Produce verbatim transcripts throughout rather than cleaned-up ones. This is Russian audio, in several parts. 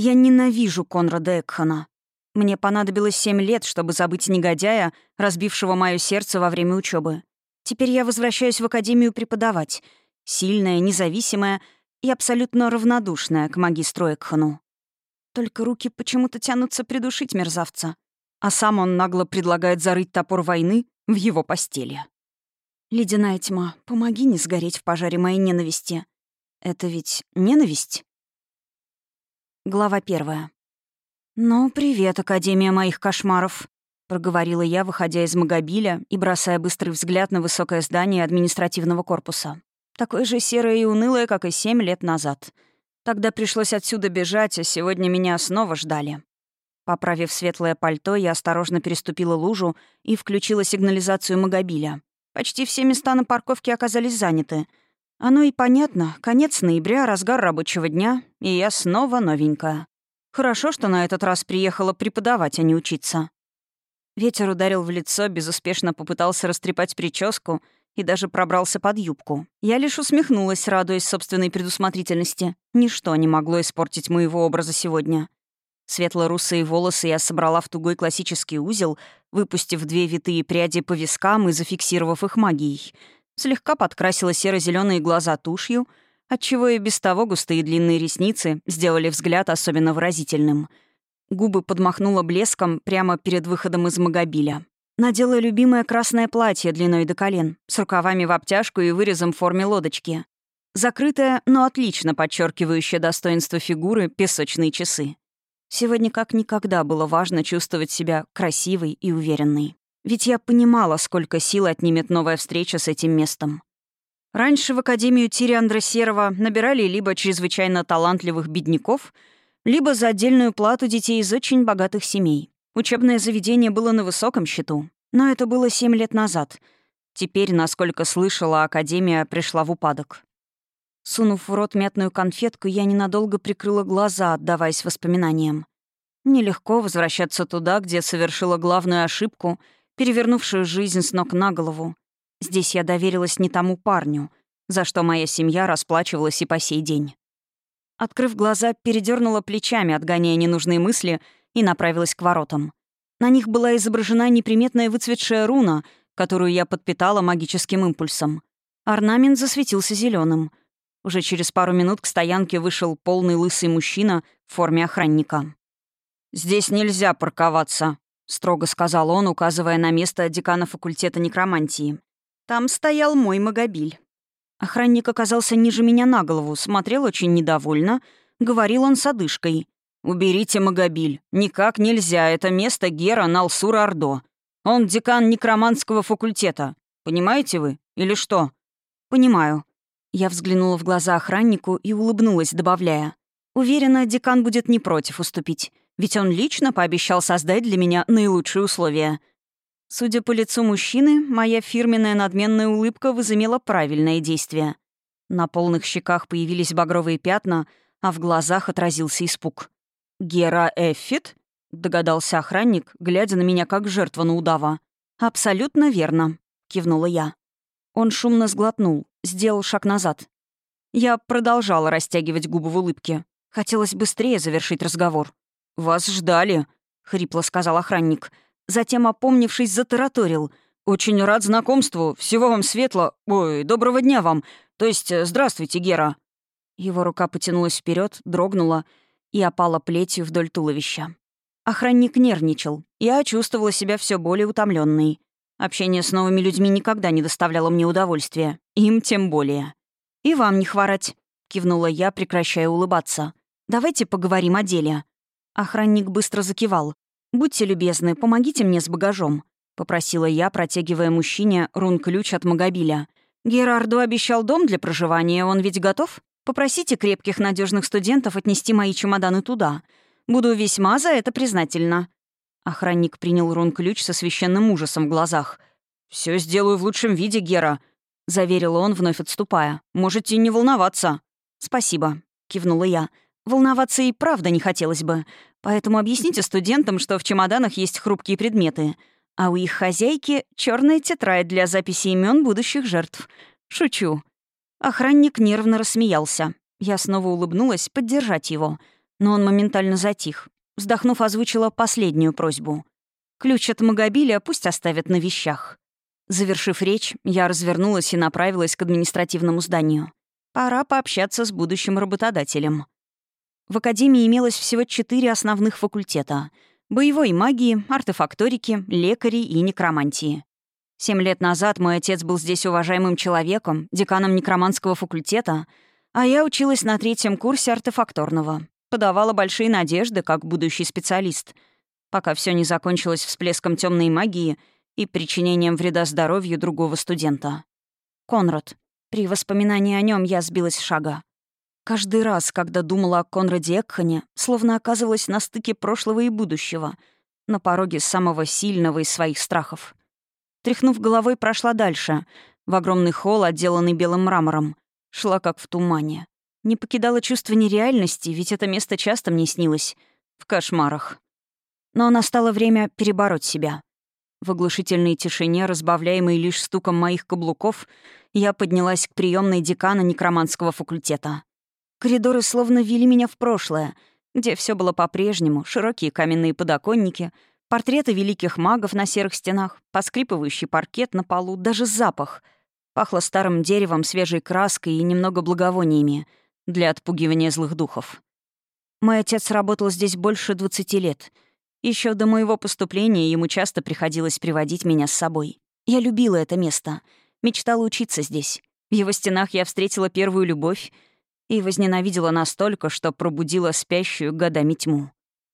Я ненавижу Конрада Экхана. Мне понадобилось семь лет, чтобы забыть негодяя, разбившего мое сердце во время учебы. Теперь я возвращаюсь в академию преподавать. Сильная, независимая и абсолютно равнодушная к магистру Экхану. Только руки почему-то тянутся придушить мерзавца. А сам он нагло предлагает зарыть топор войны в его постели. «Ледяная тьма, помоги не сгореть в пожаре моей ненависти. Это ведь ненависть?» Глава первая. «Ну, привет, Академия моих кошмаров», — проговорила я, выходя из Магобиля и бросая быстрый взгляд на высокое здание административного корпуса. Такое же серое и унылое, как и семь лет назад. Тогда пришлось отсюда бежать, а сегодня меня снова ждали. Поправив светлое пальто, я осторожно переступила лужу и включила сигнализацию Магобиля. Почти все места на парковке оказались заняты. Оно и понятно. Конец ноября, разгар рабочего дня, и я снова новенькая. Хорошо, что на этот раз приехала преподавать, а не учиться. Ветер ударил в лицо, безуспешно попытался растрепать прическу и даже пробрался под юбку. Я лишь усмехнулась, радуясь собственной предусмотрительности. Ничто не могло испортить моего образа сегодня. Светло-русые волосы я собрала в тугой классический узел, выпустив две витые пряди по вискам и зафиксировав их магией. Слегка подкрасила серо-зеленые глаза тушью, отчего и без того густые длинные ресницы сделали взгляд особенно выразительным. Губы подмахнула блеском прямо перед выходом из Магобиля. Надела любимое красное платье длиной до колен, с рукавами в обтяжку и вырезом в форме лодочки. Закрытая, но отлично подчеркивающая достоинство фигуры песочные часы. Сегодня как никогда было важно чувствовать себя красивой и уверенной. Ведь я понимала, сколько сил отнимет новая встреча с этим местом. Раньше в Академию Тириандра Серого набирали либо чрезвычайно талантливых бедняков, либо за отдельную плату детей из очень богатых семей. Учебное заведение было на высоком счету. Но это было семь лет назад. Теперь, насколько слышала, Академия пришла в упадок. Сунув в рот мятную конфетку, я ненадолго прикрыла глаза, отдаваясь воспоминаниям. Нелегко возвращаться туда, где совершила главную ошибку, перевернувшую жизнь с ног на голову. Здесь я доверилась не тому парню, за что моя семья расплачивалась и по сей день. Открыв глаза, передернула плечами, отгоняя ненужные мысли, и направилась к воротам. На них была изображена неприметная выцветшая руна, которую я подпитала магическим импульсом. Орнамент засветился зеленым. Уже через пару минут к стоянке вышел полный лысый мужчина в форме охранника. «Здесь нельзя парковаться», — строго сказал он, указывая на место декана факультета некромантии. Там стоял мой Магобиль. Охранник оказался ниже меня на голову, смотрел очень недовольно, говорил он с одышкой. «Уберите Магобиль. Никак нельзя. Это место Гера Налсур-Ордо. Он декан некромантского факультета. Понимаете вы? Или что?» «Понимаю». Я взглянула в глаза охраннику и улыбнулась, добавляя. «Уверена, декан будет не против уступить, ведь он лично пообещал создать для меня наилучшие условия». Судя по лицу мужчины, моя фирменная надменная улыбка возымела правильное действие. На полных щеках появились багровые пятна, а в глазах отразился испуг. «Гера Эффит?» — догадался охранник, глядя на меня как жертва на удава. «Абсолютно верно», — кивнула я. Он шумно сглотнул, сделал шаг назад. Я продолжала растягивать губы в улыбке. Хотелось быстрее завершить разговор. «Вас ждали», — хрипло сказал охранник. Затем, опомнившись, затараторил. «Очень рад знакомству. Всего вам светло. Ой, доброго дня вам. То есть, здравствуйте, Гера». Его рука потянулась вперед, дрогнула и опала плетью вдоль туловища. Охранник нервничал. Я чувствовала себя все более утомленной. Общение с новыми людьми никогда не доставляло мне удовольствия. Им тем более. «И вам не хворать», — кивнула я, прекращая улыбаться. «Давайте поговорим о деле». Охранник быстро закивал. «Будьте любезны, помогите мне с багажом», — попросила я, протягивая мужчине рун-ключ от Магобиля. «Герарду обещал дом для проживания, он ведь готов? Попросите крепких, надежных студентов отнести мои чемоданы туда. Буду весьма за это признательна». Охранник принял рун-ключ со священным ужасом в глазах. «Все сделаю в лучшем виде, Гера», — заверил он, вновь отступая. «Можете не волноваться». «Спасибо», — кивнула я. «Волноваться и правда не хотелось бы. Поэтому объясните студентам, что в чемоданах есть хрупкие предметы, а у их хозяйки черная тетрадь для записи имен будущих жертв. Шучу». Охранник нервно рассмеялся. Я снова улыбнулась поддержать его. но он моментально затих. Вздохнув, озвучила последнюю просьбу. Ключ от Магобиля пусть оставят на вещах. Завершив речь, я развернулась и направилась к административному зданию. Пора пообщаться с будущим работодателем. В академии имелось всего четыре основных факультета — боевой магии, артефакторики, лекари и некромантии. Семь лет назад мой отец был здесь уважаемым человеком, деканом некроманского факультета, а я училась на третьем курсе артефакторного. Подавала большие надежды, как будущий специалист, пока все не закончилось всплеском темной магии и причинением вреда здоровью другого студента. Конрад. При воспоминании о нем я сбилась с шага. Каждый раз, когда думала о Конраде Экхане, словно оказывалась на стыке прошлого и будущего, на пороге самого сильного из своих страхов. Тряхнув головой, прошла дальше, в огромный холл, отделанный белым мрамором. Шла как в тумане. Не покидало чувство нереальности, ведь это место часто мне снилось. В кошмарах. Но настало время перебороть себя. В оглушительной тишине, разбавляемой лишь стуком моих каблуков, я поднялась к приемной декана некроманского факультета. Коридоры словно вели меня в прошлое, где все было по-прежнему: широкие каменные подоконники, портреты великих магов на серых стенах, поскрипывающий паркет на полу, даже запах. Пахло старым деревом, свежей краской и немного благовониями для отпугивания злых духов. Мой отец работал здесь больше двадцати лет. Еще до моего поступления ему часто приходилось приводить меня с собой. Я любила это место, мечтала учиться здесь. В его стенах я встретила первую любовь и возненавидела настолько, что пробудила спящую годами тьму.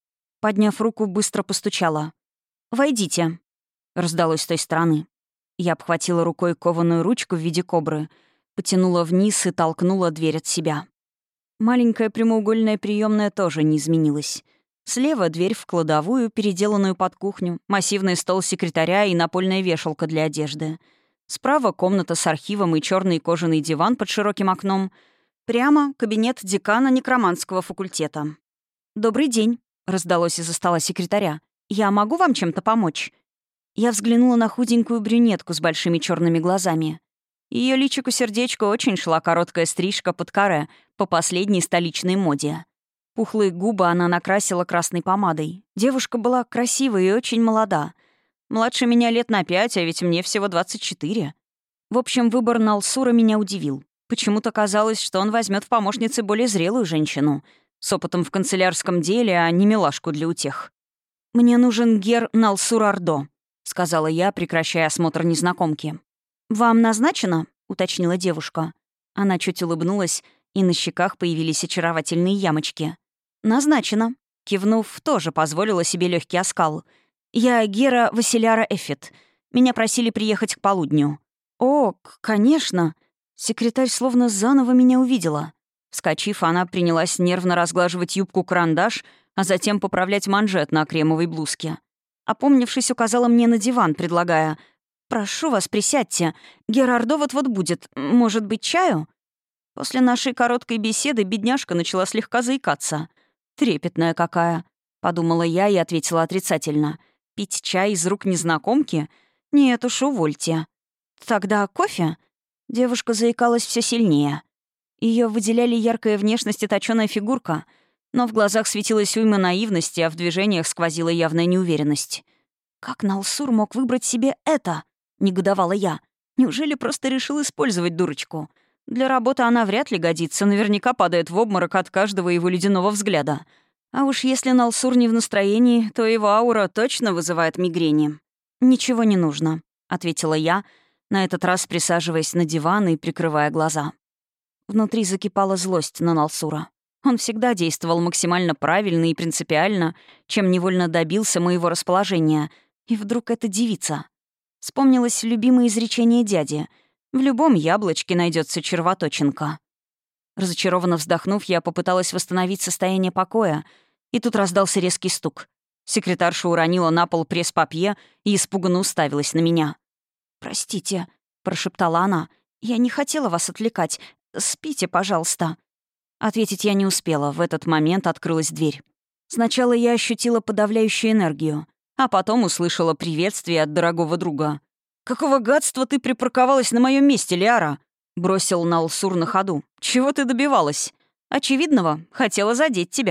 Подняв руку, быстро постучала. «Войдите», — раздалось с той стороны. Я обхватила рукой кованую ручку в виде кобры, потянула вниз и толкнула дверь от себя. Маленькая прямоугольная приемная тоже не изменилась. Слева дверь в кладовую, переделанную под кухню, массивный стол секретаря и напольная вешалка для одежды. Справа комната с архивом и черный кожаный диван под широким окном. Прямо кабинет декана некроманского факультета. «Добрый день», — раздалось из-за стола секретаря. «Я могу вам чем-то помочь?» Я взглянула на худенькую брюнетку с большими черными глазами. Ее личику-сердечку очень шла короткая стрижка под каре по последней столичной моде. Пухлые губы она накрасила красной помадой. Девушка была красивая и очень молода. Младше меня лет на пять, а ведь мне всего двадцать четыре. В общем, выбор Налсура меня удивил. Почему-то казалось, что он возьмет в помощницы более зрелую женщину, с опытом в канцелярском деле, а не милашку для утех. «Мне нужен гер Налсур Ардо», — сказала я, прекращая осмотр незнакомки. «Вам назначено?» — уточнила девушка. Она чуть улыбнулась, и на щеках появились очаровательные ямочки. «Назначено». Кивнув, тоже позволила себе легкий оскал. «Я Гера Василяра Эффет. Меня просили приехать к полудню». «О, конечно». Секретарь словно заново меня увидела. Вскочив, она принялась нервно разглаживать юбку-карандаш, а затем поправлять манжет на кремовой блузке. Опомнившись, указала мне на диван, предлагая: «Прошу вас, присядьте. Герардо вот-вот будет. Может быть, чаю?» После нашей короткой беседы бедняжка начала слегка заикаться. «Трепетная какая», — подумала я и ответила отрицательно. «Пить чай из рук незнакомки? Нет уж, увольте». «Тогда кофе?» Девушка заикалась все сильнее. Ее выделяли яркая внешность и точёная фигурка, но в глазах светилась уйма наивности, а в движениях сквозила явная неуверенность. «Как Налсур мог выбрать себе это?» — негодовала я. «Неужели просто решил использовать дурочку? Для работы она вряд ли годится, наверняка падает в обморок от каждого его ледяного взгляда. А уж если Налсур не в настроении, то его аура точно вызывает мигрени». «Ничего не нужно», — ответила я, на этот раз присаживаясь на диван и прикрывая глаза. Внутри закипала злость на Налсура. Он всегда действовал максимально правильно и принципиально, чем невольно добился моего расположения. И вдруг эта девица. Вспомнилось любимое изречение дяди: «В любом яблочке найдется червоточинка». Разочарованно вздохнув, я попыталась восстановить состояние покоя, и тут раздался резкий стук. Секретарша уронила на пол пресс-папье и испуганно уставилась на меня. «Простите», — прошептала она, — «я не хотела вас отвлекать. Спите, пожалуйста». Ответить я не успела. В этот момент открылась дверь. Сначала я ощутила подавляющую энергию, а потом услышала приветствие от дорогого друга. «Какого гадства ты припарковалась на моем месте, Лиара?» — бросил Налсур на ходу. «Чего ты добивалась?» «Очевидного. Хотела задеть тебя».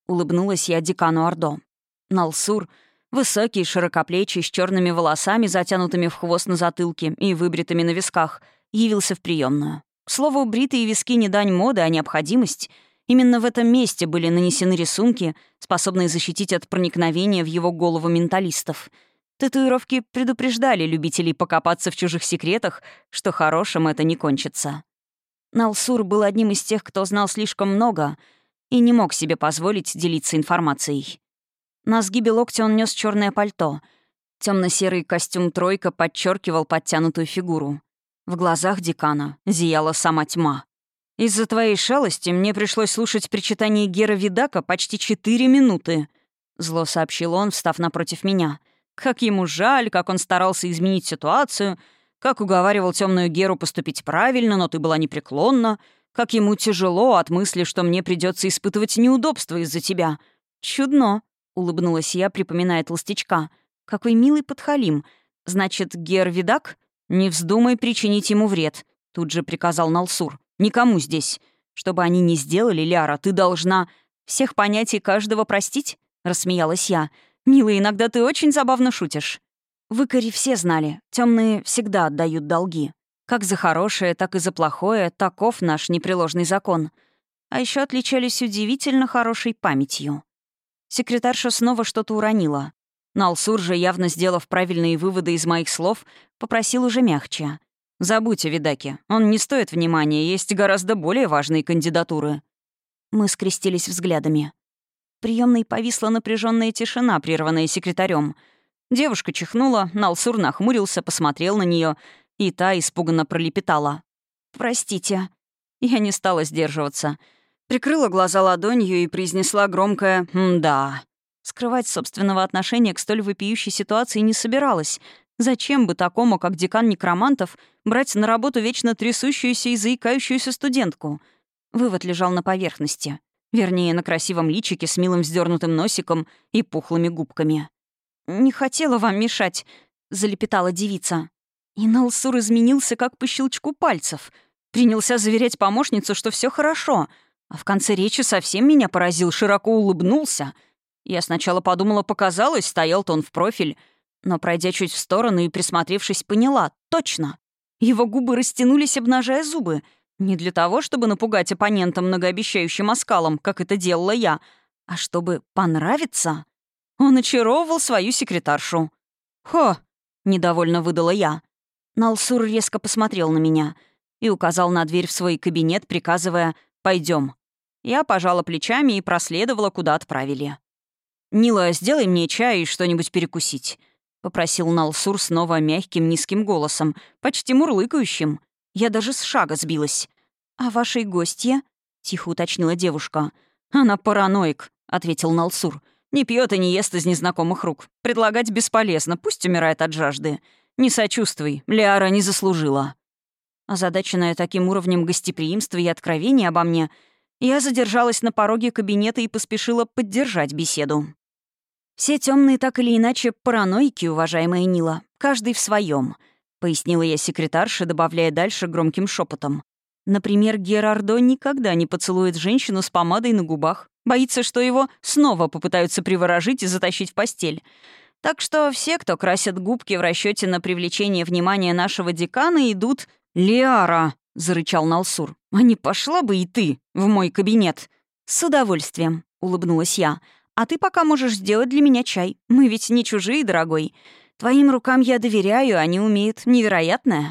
— улыбнулась я декану Ордо. Налсур, высокий, широкоплечий, с черными волосами, затянутыми в хвост на затылке и выбритыми на висках, явился в приемную. К слову, бритые виски не дань моды, а необходимость. Именно в этом месте были нанесены рисунки, способные защитить от проникновения в его голову менталистов. Татуировки предупреждали любителей покопаться в чужих секретах, что хорошим это не кончится. Налсур был одним из тех, кто знал слишком много и не мог себе позволить делиться информацией. На сгибе локтя он нес черное пальто. Темно-серый костюм «тройка» подчеркивал подтянутую фигуру. В глазах декана зияла сама тьма. «Из-за твоей шалости мне пришлось слушать причитание Гера Видака почти четыре минуты», — зло сообщил он, встав напротив меня. «Как ему жаль, как он старался изменить ситуацию, как уговаривал темную Геру поступить правильно, но ты была непреклонна, как ему тяжело от мысли, что мне придется испытывать неудобства из-за тебя. Чудно», — улыбнулась я, припоминая толстячка. «Какой милый подхалим. Значит, Гер Видак? Не вздумай причинить ему вред», — тут же приказал Налсур. «Никому здесь. Что бы они ни сделали, Ляра, ты должна всех понятий каждого простить?» — рассмеялась я. «Милый, иногда ты очень забавно шутишь». В Икаре все знали, темные всегда отдают долги. Как за хорошее, так и за плохое, таков наш непреложный закон. А еще отличались удивительно хорошей памятью. Секретарша снова что-то уронила. Налсур же, явно сделав правильные выводы из моих слов, попросил уже мягче. «Забудь о Видаке. Он не стоит внимания, есть гораздо более важные кандидатуры». Мы скрестились взглядами. В приёмной повисла напряженная тишина, прерванная секретарем. Девушка чихнула, Налсур нахмурился, посмотрел на нее, и та испуганно пролепетала. «Простите». Я не стала сдерживаться. Прикрыла глаза ладонью и произнесла громкое «М-да». Скрывать собственного отношения к столь вопиющей ситуации не собиралась. Зачем бы такому, как декан некромантов, брать на работу вечно трясущуюся и заикающуюся студентку? Вывод лежал на поверхности. Вернее, на красивом личике с милым вздернутым носиком и пухлыми губками. «Не хотела вам мешать», — залепетала девица. И Налсур изменился, как по щелчку пальцев. Принялся заверять помощницу, что все хорошо, а в конце речи совсем меня поразил, широко улыбнулся. Я сначала подумала, показалось, стоял-то он в профиль, но, пройдя чуть в сторону и присмотревшись, поняла — точно. Его губы растянулись, обнажая зубы. Не для того, чтобы напугать оппонента многообещающим оскалом, как это делала я, а чтобы понравиться. Он очаровывал свою секретаршу. «Хо!» — недовольно выдала я. Налсур резко посмотрел на меня и указал на дверь в свой кабинет, приказывая «пойдем». Я пожала плечами и проследовала, куда отправили. «Нила, сделай мне чай и что-нибудь перекусить», — попросил Налсур снова мягким низким голосом, почти мурлыкающим. Я даже с шага сбилась. «А вашей гостье?» — тихо уточнила девушка. «Она параноик», — ответил Налсур. «Не пьет и не ест из незнакомых рук. Предлагать бесполезно, пусть умирает от жажды. Не сочувствуй, Лиара не заслужила». Озадаченная таким уровнем гостеприимства и откровений обо мне, я задержалась на пороге кабинета и поспешила поддержать беседу. «Все темные так или иначе параноики, уважаемая Нила, каждый в своем, пояснила я секретарше, добавляя дальше громким шепотом. «Например, Герардо никогда не поцелует женщину с помадой на губах. Боится, что его снова попытаются приворожить и затащить в постель. Так что все, кто красят губки в расчете на привлечение внимания нашего декана, идут...» «Лиара!» — зарычал Налсур. «А не пошла бы и ты в мой кабинет?» «С удовольствием», — улыбнулась я. «А ты пока можешь сделать для меня чай. Мы ведь не чужие, дорогой. Твоим рукам я доверяю, они умеют невероятное».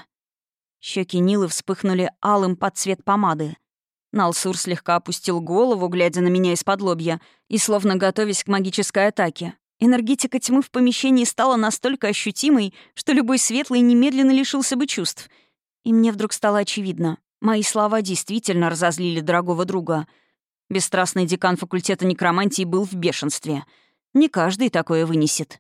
Щеки Нилы вспыхнули алым под цвет помады. Налсур слегка опустил голову, глядя на меня из-под лобья, и словно готовясь к магической атаке. Энергетика тьмы в помещении стала настолько ощутимой, что любой светлый немедленно лишился бы чувств. И мне вдруг стало очевидно. Мои слова действительно разозлили дорогого друга. Бесстрастный декан факультета некромантии был в бешенстве. Не каждый такое вынесет.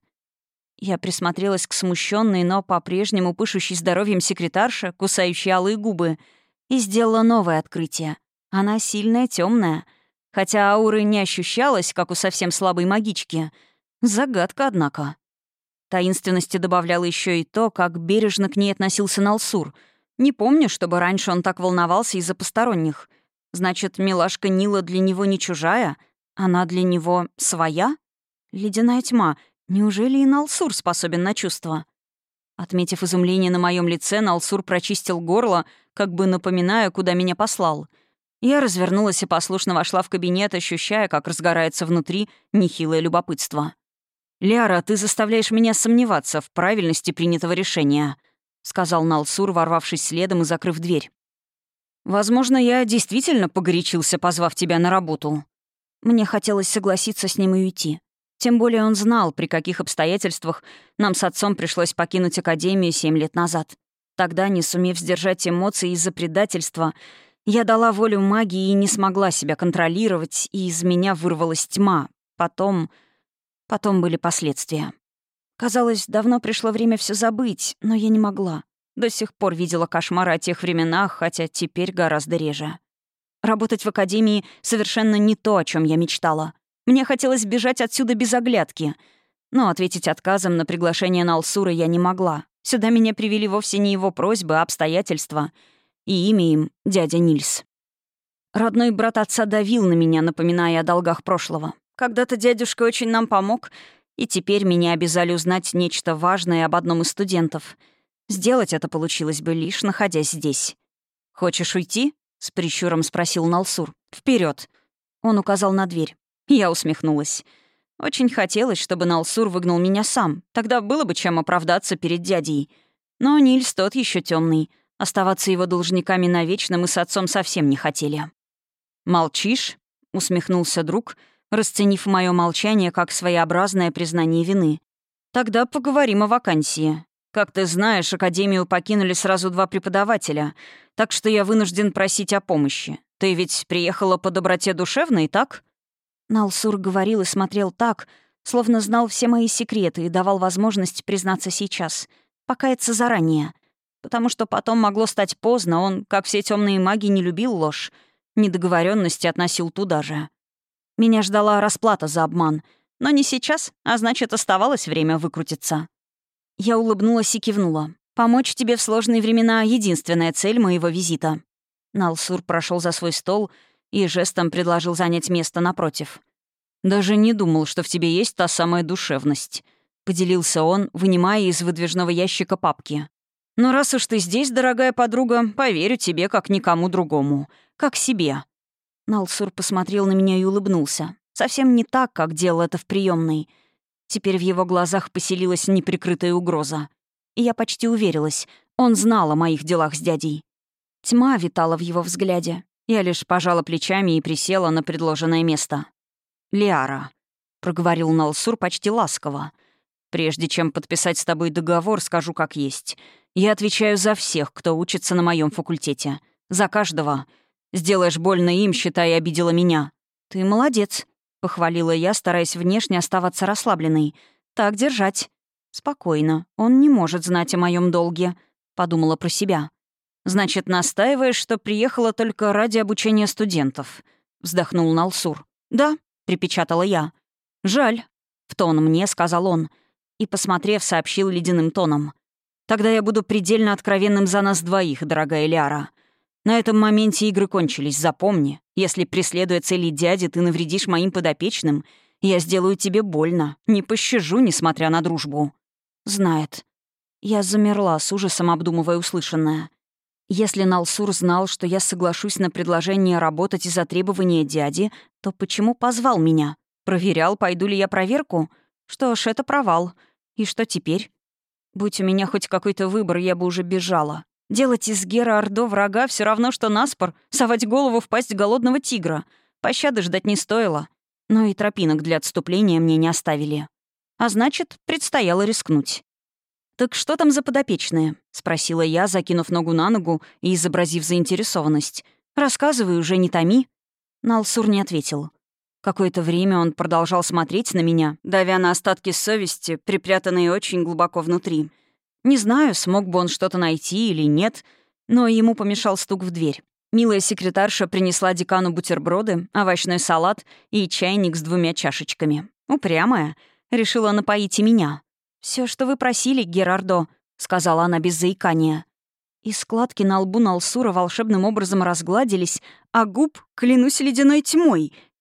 Я присмотрелась к смущенной, но по-прежнему пышущей здоровьем секретарше, кусающей алые губы, и сделала новое открытие. Она сильная, темная, хотя ауры не ощущалась, как у совсем слабой магички. Загадка, однако. Таинственности добавляло еще и то, как бережно к ней относился Налсур. Не помню, чтобы раньше он так волновался из-за посторонних. Значит, милашка Нила для него не чужая? Она для него своя? Ледяная тьма. Неужели и Налсур способен на чувства? Отметив изумление на моем лице, Налсур прочистил горло, как бы напоминая, куда меня послал. Я развернулась и послушно вошла в кабинет, ощущая, как разгорается внутри нехилое любопытство. «Лиара, ты заставляешь меня сомневаться в правильности принятого решения», — сказал Налсур, ворвавшись следом и закрыв дверь. «Возможно, я действительно погорячился, позвав тебя на работу». Мне хотелось согласиться с ним и уйти. Тем более он знал, при каких обстоятельствах нам с отцом пришлось покинуть Академию семь лет назад. Тогда, не сумев сдержать эмоции из-за предательства, я дала волю магии и не смогла себя контролировать, и из меня вырвалась тьма. Потом... Потом были последствия. Казалось, давно пришло время все забыть, но я не могла. До сих пор видела кошмары о тех временах, хотя теперь гораздо реже. Работать в Академии совершенно не то, о чем я мечтала. Мне хотелось бежать отсюда без оглядки. Но ответить отказом на приглашение Налсура я не могла. Сюда меня привели вовсе не его просьбы, а обстоятельства. И имя им — дядя Нильс. Родной брат отца давил на меня, напоминая о долгах прошлого. Когда-то дядюшка очень нам помог, и теперь меня обязали узнать нечто важное об одном из студентов. Сделать это получилось бы, лишь находясь здесь. «Хочешь уйти?» — с прищуром спросил Налсур. «Вперед!» Он указал на дверь. Я усмехнулась. Очень хотелось, чтобы Налсур выгнал меня сам. Тогда было бы чем оправдаться перед дядей. Но Нильс тот еще темный. Оставаться его должниками навечно мы с отцом совсем не хотели. «Молчишь?» — усмехнулся друг, расценив мое молчание как своеобразное признание вины. «Тогда поговорим о вакансии. Как ты знаешь, Академию покинули сразу два преподавателя, так что я вынужден просить о помощи. Ты ведь приехала по доброте душевной, так?» Налсур говорил и смотрел так, словно знал все мои секреты и давал возможность признаться сейчас, покаяться заранее. Потому что потом могло стать поздно, он, как все темные маги, не любил ложь, недоговоренности относил туда же. Меня ждала расплата за обман, но не сейчас, а значит, оставалось время выкрутиться. Я улыбнулась и кивнула. «Помочь тебе в сложные времена — единственная цель моего визита». Налсур прошел за свой стол и жестом предложил занять место напротив. «Даже не думал, что в тебе есть та самая душевность», — поделился он, вынимая из выдвижного ящика папки. «Но раз уж ты здесь, дорогая подруга, поверю тебе как никому другому. Как себе». Налсур посмотрел на меня и улыбнулся. Совсем не так, как делал это в приемной. Теперь в его глазах поселилась неприкрытая угроза. И я почти уверилась, он знал о моих делах с дядей. Тьма витала в его взгляде. Я лишь пожала плечами и присела на предложенное место. «Лиара», — проговорил Налсур почти ласково, «прежде чем подписать с тобой договор, скажу как есть. Я отвечаю за всех, кто учится на моем факультете. За каждого. Сделаешь больно им, считай, обидела меня». «Ты молодец», — похвалила я, стараясь внешне оставаться расслабленной. «Так держать». «Спокойно. Он не может знать о моем долге», — подумала про себя. «Значит, настаиваешь, что приехала только ради обучения студентов?» — вздохнул Налсур. «Да», — припечатала я. «Жаль», — в тон мне сказал он. И, посмотрев, сообщил ледяным тоном. «Тогда я буду предельно откровенным за нас двоих, дорогая Лиара. На этом моменте игры кончились, запомни. Если, преследуя цели дяди, ты навредишь моим подопечным, я сделаю тебе больно, не пощажу, несмотря на дружбу». «Знает». Я замерла, с ужасом обдумывая услышанное. Если Налсур знал, что я соглашусь на предложение работать из-за требования дяди, то почему позвал меня? Проверял, пойду ли я проверку? Что ж, это провал. И что теперь? Будь у меня хоть какой-то выбор, я бы уже бежала. Делать из Гера Ордо врага все равно, что наспор совать голову в пасть голодного тигра. Пощады ждать не стоило. Но и тропинок для отступления мне не оставили. А значит, предстояло рискнуть. «Так что там за подопечные?» — спросила я, закинув ногу на ногу и изобразив заинтересованность. «Рассказывай уже, не томи». Налсур не ответил. Какое-то время он продолжал смотреть на меня, давя на остатки совести, припрятанные очень глубоко внутри. Не знаю, смог бы он что-то найти или нет, но ему помешал стук в дверь. Милая секретарша принесла декану бутерброды, овощной салат и чайник с двумя чашечками. Упрямая. Решила напоить и меня. «Все, что вы просили, Герардо», — сказала она без заикания. И складки на лбу Налсура волшебным образом разгладились, а губ, клянусь ледяной тьмой,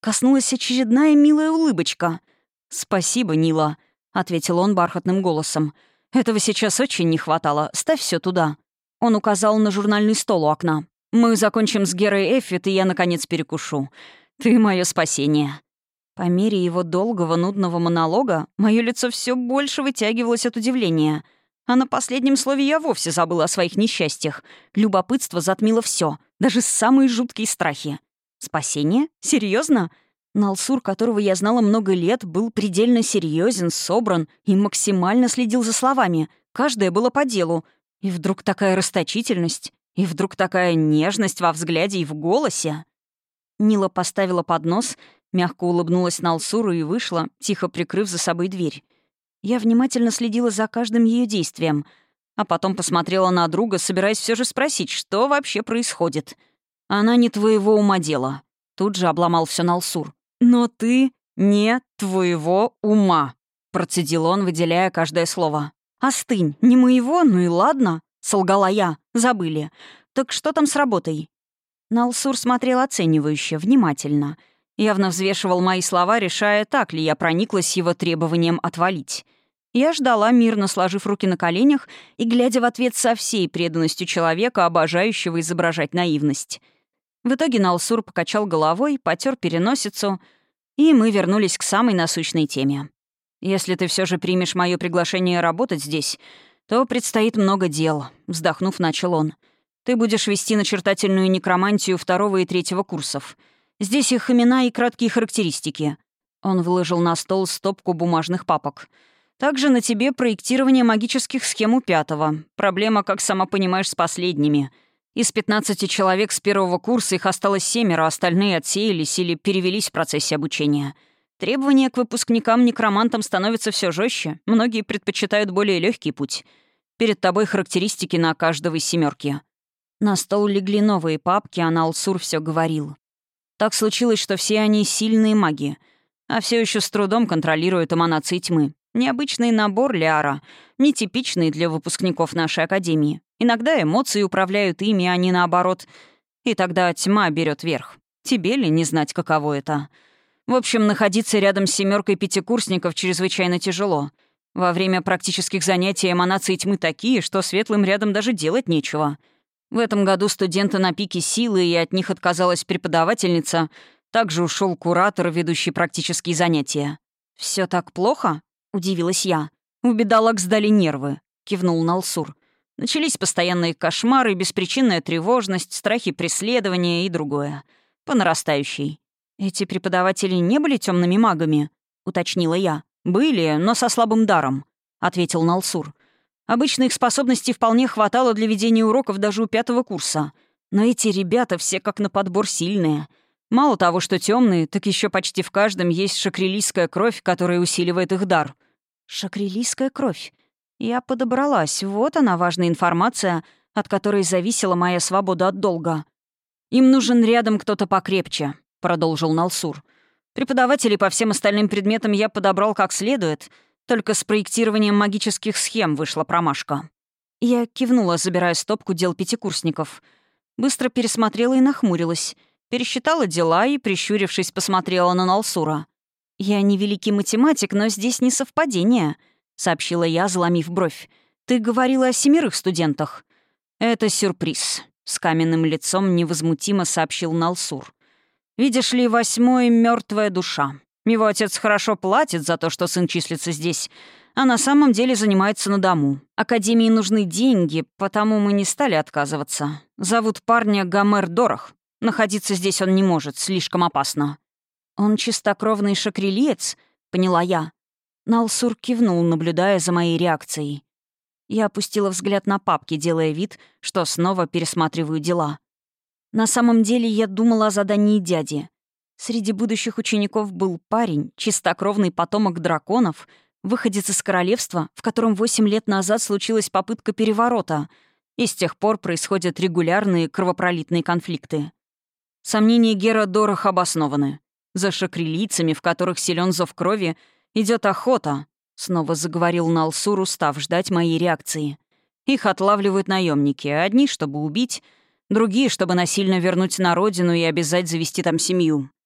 коснулась очередная милая улыбочка. «Спасибо, Нила», — ответил он бархатным голосом. «Этого сейчас очень не хватало. Ставь все туда». Он указал на журнальный стол у окна. «Мы закончим с Герой Эффит, и я, наконец, перекушу. Ты мое спасение». По мере его долгого, нудного монолога мое лицо все больше вытягивалось от удивления. А на последнем слове я вовсе забыла о своих несчастьях. Любопытство затмило все, даже самые жуткие страхи. Спасение? Серьезно? Налсур, которого я знала много лет, был предельно серьезен, собран и максимально следил за словами. Каждое было по делу. И вдруг такая расточительность, и вдруг такая нежность во взгляде и в голосе. Нила поставила поднос, мягко улыбнулась Налсуру и вышла, тихо прикрыв за собой дверь. Я внимательно следила за каждым ее действием, а потом посмотрела на друга, собираясь все же спросить, что вообще происходит. «Она не твоего ума дело», — тут же обломал все Налсур. «Но ты не твоего ума», — процедил он, выделяя каждое слово. «Остынь, не моего, ну и ладно», — солгала я. «Забыли. Так что там с работой?» Налсур смотрел оценивающе, внимательно. Явно взвешивал мои слова, решая, так ли я прониклась его требованием отвалить. Я ждала, мирно сложив руки на коленях и глядя в ответ со всей преданностью человека, обожающего изображать наивность. В итоге Налсур покачал головой, потер переносицу, и мы вернулись к самой насущной теме. «Если ты все же примешь мое приглашение работать здесь, то предстоит много дел», — вздохнув, начал он. «Ты будешь вести начертательную некромантию второго и третьего курсов. Здесь их имена и краткие характеристики». Он выложил на стол стопку бумажных папок. «Также на тебе проектирование магических схем у пятого. Проблема, как сама понимаешь, с последними. Из пятнадцати человек с первого курса их осталось семеро, остальные отсеялись или перевелись в процессе обучения. Требования к выпускникам-некромантам становятся все жестче. Многие предпочитают более легкий путь. Перед тобой характеристики на каждого из семерки». На стол легли новые папки, а Налсур все говорил. Так случилось, что все они сильные маги, а все еще с трудом контролируют эманации тьмы. Необычный набор Лиара, нетипичный для выпускников нашей академии. Иногда эмоции управляют ими, а не наоборот. И тогда тьма берет верх. Тебе ли не знать, каково это? В общем, находиться рядом с семеркой пятикурсников чрезвычайно тяжело. Во время практических занятий эманации тьмы такие, что светлым рядом даже делать нечего. В этом году студенты на пике силы, и от них отказалась преподавательница. Также ушел куратор, ведущий практические занятия. Все так плохо?» — удивилась я. «У бедолаг сдали нервы», — кивнул Налсур. «Начались постоянные кошмары, беспричинная тревожность, страхи преследования и другое. По нарастающей». «Эти преподаватели не были темными магами?» — уточнила я. «Были, но со слабым даром», — ответил Налсур. «Обычно их способностей вполне хватало для ведения уроков даже у пятого курса. Но эти ребята все как на подбор сильные. Мало того, что темные, так еще почти в каждом есть шакрилийская кровь, которая усиливает их дар». «Шакрилийская кровь?» Я подобралась. Вот она, важная информация, от которой зависела моя свобода от долга. «Им нужен рядом кто-то покрепче», — продолжил Налсур. «Преподавателей по всем остальным предметам я подобрал как следует, только с проектированием магических схем вышла промашка». Я кивнула, забирая стопку дел пятикурсников. Быстро пересмотрела и нахмурилась. Пересчитала дела и, прищурившись, посмотрела на Налсура. «Я не великий математик, но здесь не совпадение», — сообщила я, заломив бровь. «Ты говорила о семерых студентах». «Это сюрприз», — с каменным лицом невозмутимо сообщил Налсур. «Видишь ли, восьмой — мертвая душа. Его отец хорошо платит за то, что сын числится здесь, а на самом деле занимается на дому. Академии нужны деньги, потому мы не стали отказываться. Зовут парня Гомер Дорох. Находиться здесь он не может, слишком опасно». «Он чистокровный шакрилиец?» — поняла я. Налсур кивнул, наблюдая за моей реакцией. Я опустила взгляд на папки, делая вид, что снова пересматриваю дела. На самом деле я думала о задании дяди. Среди будущих учеников был парень, чистокровный потомок драконов, выходец из королевства, в котором восемь лет назад случилась попытка переворота, и с тех пор происходят регулярные кровопролитные конфликты. Сомнения Гера Дорох обоснованы. За шакрилийцами, в которых силен зов крови, идет охота, снова заговорил Налсур, устав ждать моей реакции. Их отлавливают наемники, одни, чтобы убить, другие, чтобы насильно вернуть на родину и обязать завести там семью.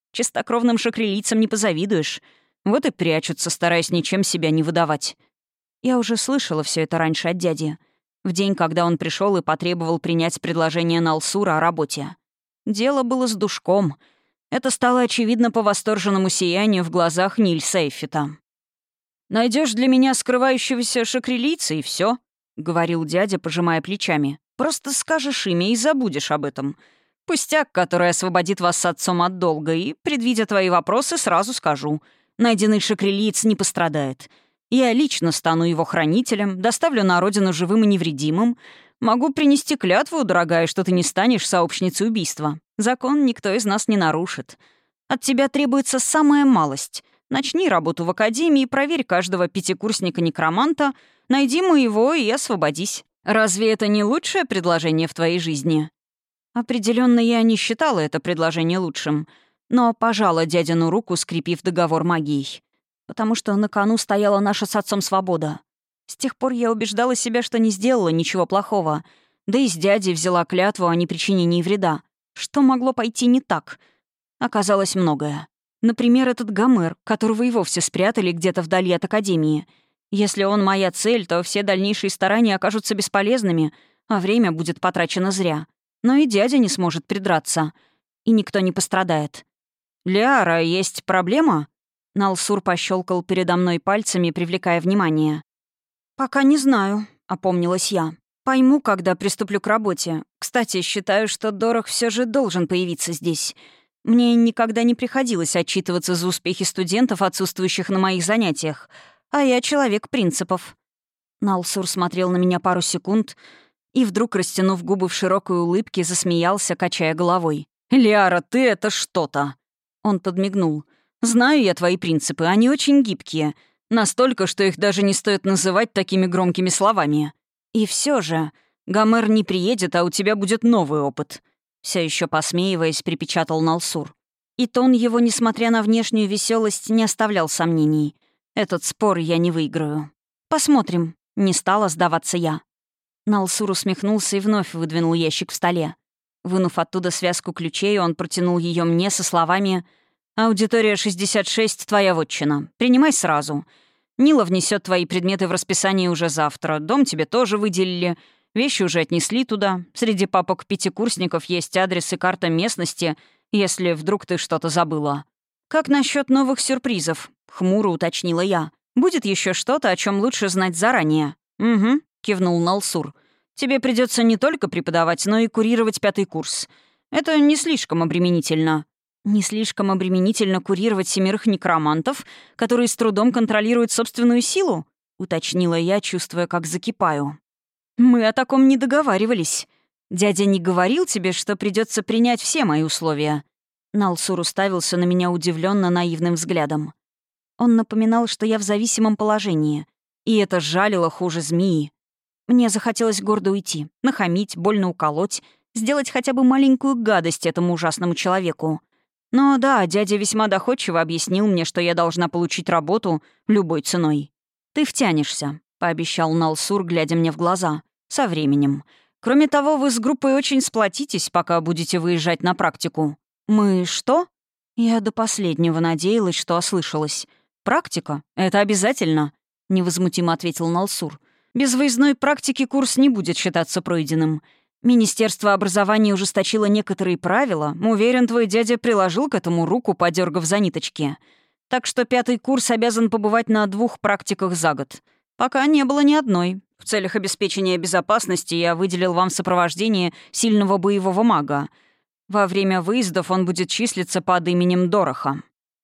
Чистокровным шакрилийцам не позавидуешь. Вот и прячутся, стараясь ничем себя не выдавать. Я уже слышала все это раньше от дяди. В день, когда он пришел и потребовал принять предложение Налсура о работе. Дело было с душком. Это стало очевидно по восторженному сиянию в глазах Нильса Эффита. «Найдешь для меня скрывающегося шакрилийца, и все, говорил дядя, пожимая плечами. «Просто скажешь имя и забудешь об этом. Пустяк, который освободит вас с отцом от долга, и, предвидя твои вопросы, сразу скажу. Найденный шакрилиец не пострадает. Я лично стану его хранителем, доставлю на родину живым и невредимым. Могу принести клятву, дорогая, что ты не станешь сообщницей убийства. Закон никто из нас не нарушит. От тебя требуется самая малость. Начни работу в академии, проверь каждого пятикурсника-некроманта, найди моего и освободись. Разве это не лучшее предложение в твоей жизни?» Определенно, я не считала это предложение лучшим, но пожала дядину руку, скрепив договор магией. Потому что на кону стояла наша с отцом свобода. С тех пор я убеждала себя, что не сделала ничего плохого. Да и с дядей взяла клятву о непричинении вреда. Что могло пойти не так? Оказалось многое. Например, этот Гомер, которого и вовсе спрятали где-то вдали от Академии. Если он моя цель, то все дальнейшие старания окажутся бесполезными, а время будет потрачено зря. Но и дядя не сможет придраться. И никто не пострадает. «Лиара, есть проблема?» Налсур пощелкал передо мной пальцами, привлекая внимание. «Пока не знаю», — опомнилась я. «Пойму, когда приступлю к работе. Кстати, считаю, что Дорох все же должен появиться здесь. Мне никогда не приходилось отчитываться за успехи студентов, отсутствующих на моих занятиях. А я человек принципов». Налсур смотрел на меня пару секунд и вдруг, растянув губы в широкой улыбке, засмеялся, качая головой. «Лиара, ты — это что-то!» Он подмигнул. «Знаю я твои принципы, они очень гибкие. Настолько, что их даже не стоит называть такими громкими словами. И все же, Гомер не приедет, а у тебя будет новый опыт». Все еще посмеиваясь, припечатал Налсур. И тон его, несмотря на внешнюю веселость, не оставлял сомнений. Этот спор я не выиграю. «Посмотрим», — не стала сдаваться я. Налсур усмехнулся и вновь выдвинул ящик в столе. Вынув оттуда связку ключей, он протянул ее мне со словами: «Аудитория шестьдесят шесть — твоя вотчина. Принимай сразу. Нила внесет твои предметы в расписание уже завтра. Дом тебе тоже выделили. Вещи уже отнесли туда. Среди папок пятикурсников есть адрес и карта местности, если вдруг ты что-то забыла». «Как насчет новых сюрпризов?» — хмуро уточнила я. «Будет еще что-то, о чем лучше знать заранее?» «Угу», — кивнул Налсур. «Тебе придется не только преподавать, но и курировать пятый курс. Это не слишком обременительно». «Не слишком обременительно курировать семерых некромантов, которые с трудом контролируют собственную силу?» — уточнила я, чувствуя, как закипаю. «Мы о таком не договаривались. Дядя не говорил тебе, что придется принять все мои условия?» Налсур уставился на меня удивленно наивным взглядом. Он напоминал, что я в зависимом положении, и это жалило хуже змеи. Мне захотелось гордо уйти, нахамить, больно уколоть, сделать хотя бы маленькую гадость этому ужасному человеку. Но да, дядя весьма доходчиво объяснил мне, что я должна получить работу любой ценой. «Ты втянешься», — пообещал Налсур, глядя мне в глаза. «Со временем. Кроме того, вы с группой очень сплотитесь, пока будете выезжать на практику». «Мы что?» Я до последнего надеялась, что ослышалась. «Практика? Это обязательно», — невозмутимо ответил Налсур. «Без выездной практики курс не будет считаться пройденным. Министерство образования ужесточило некоторые правила. Уверен, твой дядя приложил к этому руку, подергав за ниточки. Так что пятый курс обязан побывать на двух практиках за год. Пока не было ни одной. В целях обеспечения безопасности я выделил вам в сопровождении сильного боевого мага. Во время выездов он будет числиться под именем Дороха».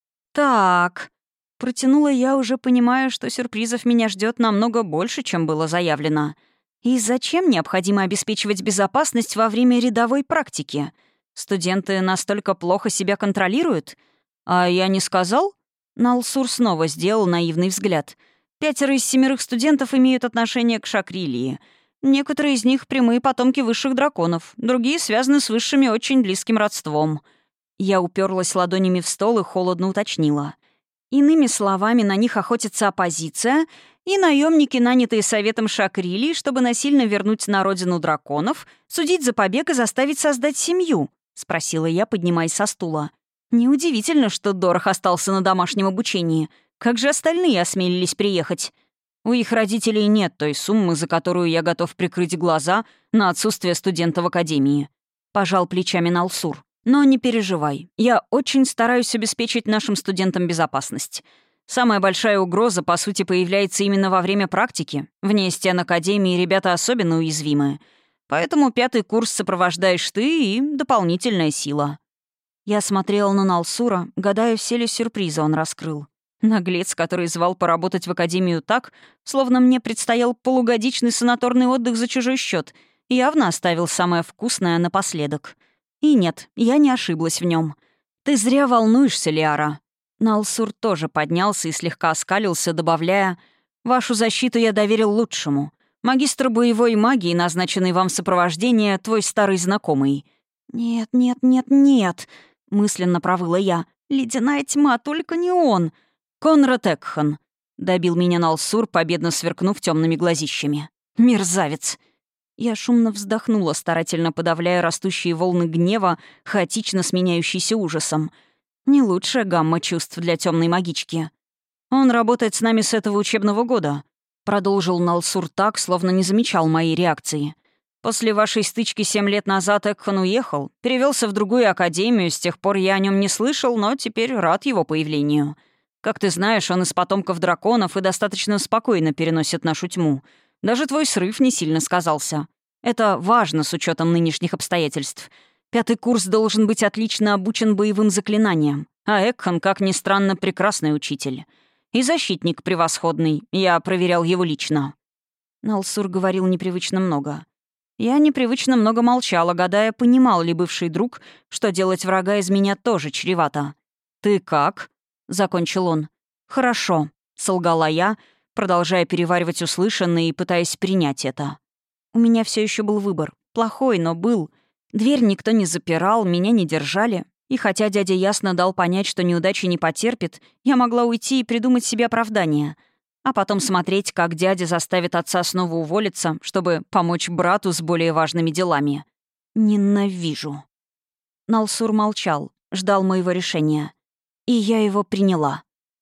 «Так», — протянула я, уже понимая, что сюрпризов меня ждет намного больше, чем было заявлено. «И зачем необходимо обеспечивать безопасность во время рядовой практики? Студенты настолько плохо себя контролируют? А я не сказал?» Налсур снова сделал наивный взгляд. «Пятеро из семерых студентов имеют отношение к Шакрилии. Некоторые из них — прямые потомки высших драконов, другие связаны с высшими очень близким родством». Я уперлась ладонями в стол и холодно уточнила. «Иными словами, на них охотится оппозиция и наемники, нанятые советом Шакрилии, чтобы насильно вернуть на родину драконов, судить за побег и заставить создать семью?» — спросила я, поднимаясь со стула. Неудивительно, что Дорох остался на домашнем обучении. Как же остальные осмелились приехать? У их родителей нет той суммы, за которую я готов прикрыть глаза на отсутствие студента в академии. Пожал плечами Налсур. Но не переживай. Я очень стараюсь обеспечить нашим студентам безопасность. Самая большая угроза, по сути, появляется именно во время практики. Вне стен академии ребята особенно уязвимы. Поэтому пятый курс сопровождаешь ты и дополнительная сила. Я смотрела на Налсура, гадая, все ли сюрпризы он раскрыл. Наглец, который звал поработать в академию так, словно мне предстоял полугодичный санаторный отдых за чужой счет, явно оставил самое вкусное напоследок. И нет, я не ошиблась в нем. Ты зря волнуешься, Лиара. Налсур тоже поднялся и слегка оскалился, добавляя: «Вашу защиту я доверил лучшему. Магистр боевой магии, назначенный вам в сопровождение, твой старый знакомый». «Нет, нет, нет, нет», — мысленно провыла я. «Ледяная тьма, только не он». «Конрад Экхан», — добил меня Налсур, победно сверкнув темными глазищами. «Мерзавец». Я шумно вздохнула, старательно подавляя растущие волны гнева, хаотично сменяющиеся ужасом. Не лучшая гамма чувств для темной магички. «Он работает с нами с этого учебного года», — продолжил Налсур так, словно не замечал моей реакции. «После вашей стычки семь лет назад Экхан уехал, перевелся в другую академию, с тех пор я о нем не слышал, но теперь рад его появлению. Как ты знаешь, он из потомков драконов и достаточно спокойно переносит нашу тьму. Даже твой срыв не сильно сказался. Это важно с учетом нынешних обстоятельств. Пятый курс должен быть отлично обучен боевым заклинаниям. А Экхан, как ни странно, прекрасный учитель. И защитник превосходный. Я проверял его лично». Налсур говорил непривычно много. Я непривычно много молчала, гадая, понимал ли бывший друг, что делать врага из меня тоже чревато. «Ты как?» — закончил он. «Хорошо», — солгала я, продолжая переваривать услышанное и пытаясь принять это. У меня все еще был выбор. Плохой, но был. Дверь никто не запирал, меня не держали. И хотя дядя ясно дал понять, что неудачи не потерпит, я могла уйти и придумать себе оправдание. А потом смотреть, как дядя заставит отца снова уволиться, чтобы помочь брату с более важными делами. Ненавижу. Налсур молчал, ждал моего решения. И я его приняла.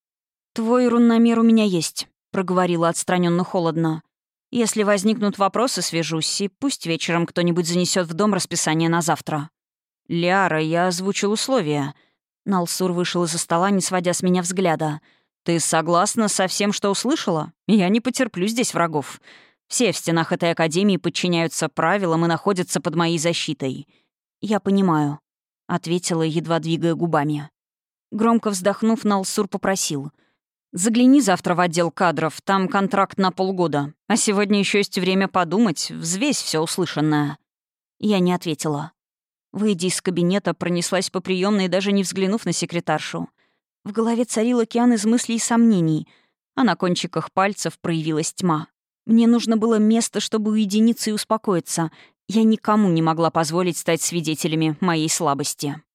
«Твой рунномер у меня есть», — проговорила отстраненно холодно. «Если возникнут вопросы, свяжусь, и пусть вечером кто-нибудь занесет в дом расписание на завтра». «Лиара, я озвучил условия». Налсур вышел из-за стола, не сводя с меня взгляда. «Ты согласна со всем, что услышала? Я не потерплю здесь врагов. Все в стенах этой академии подчиняются правилам и находятся под моей защитой». «Я понимаю», — ответила, едва двигая губами. Громко вздохнув, Налсур попросил: «Загляни завтра в отдел кадров, там контракт на полгода. А сегодня еще есть время подумать, взвесь все услышанное». Я не ответила. Выйдя из кабинета, пронеслась по приемной, даже не взглянув на секретаршу. В голове царил океан из мыслей и сомнений, а на кончиках пальцев проявилась тьма. Мне нужно было место, чтобы уединиться и успокоиться. Я никому не могла позволить стать свидетелями моей слабости.